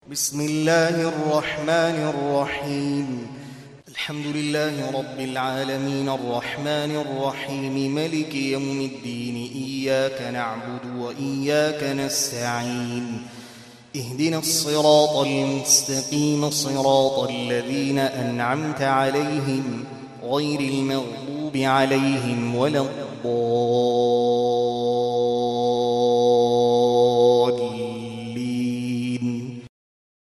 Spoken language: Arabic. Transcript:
بسم الله الرحمن الرحيم. الحمد لله رب العالمين الرحمن الرحيم ملك يوم الدين. إياك نعبد وإياك نستعين. اهدنا الصراط المستقيم صراط الذين أنعمت عليهم غير المغضوب عليهم ولا الضالين.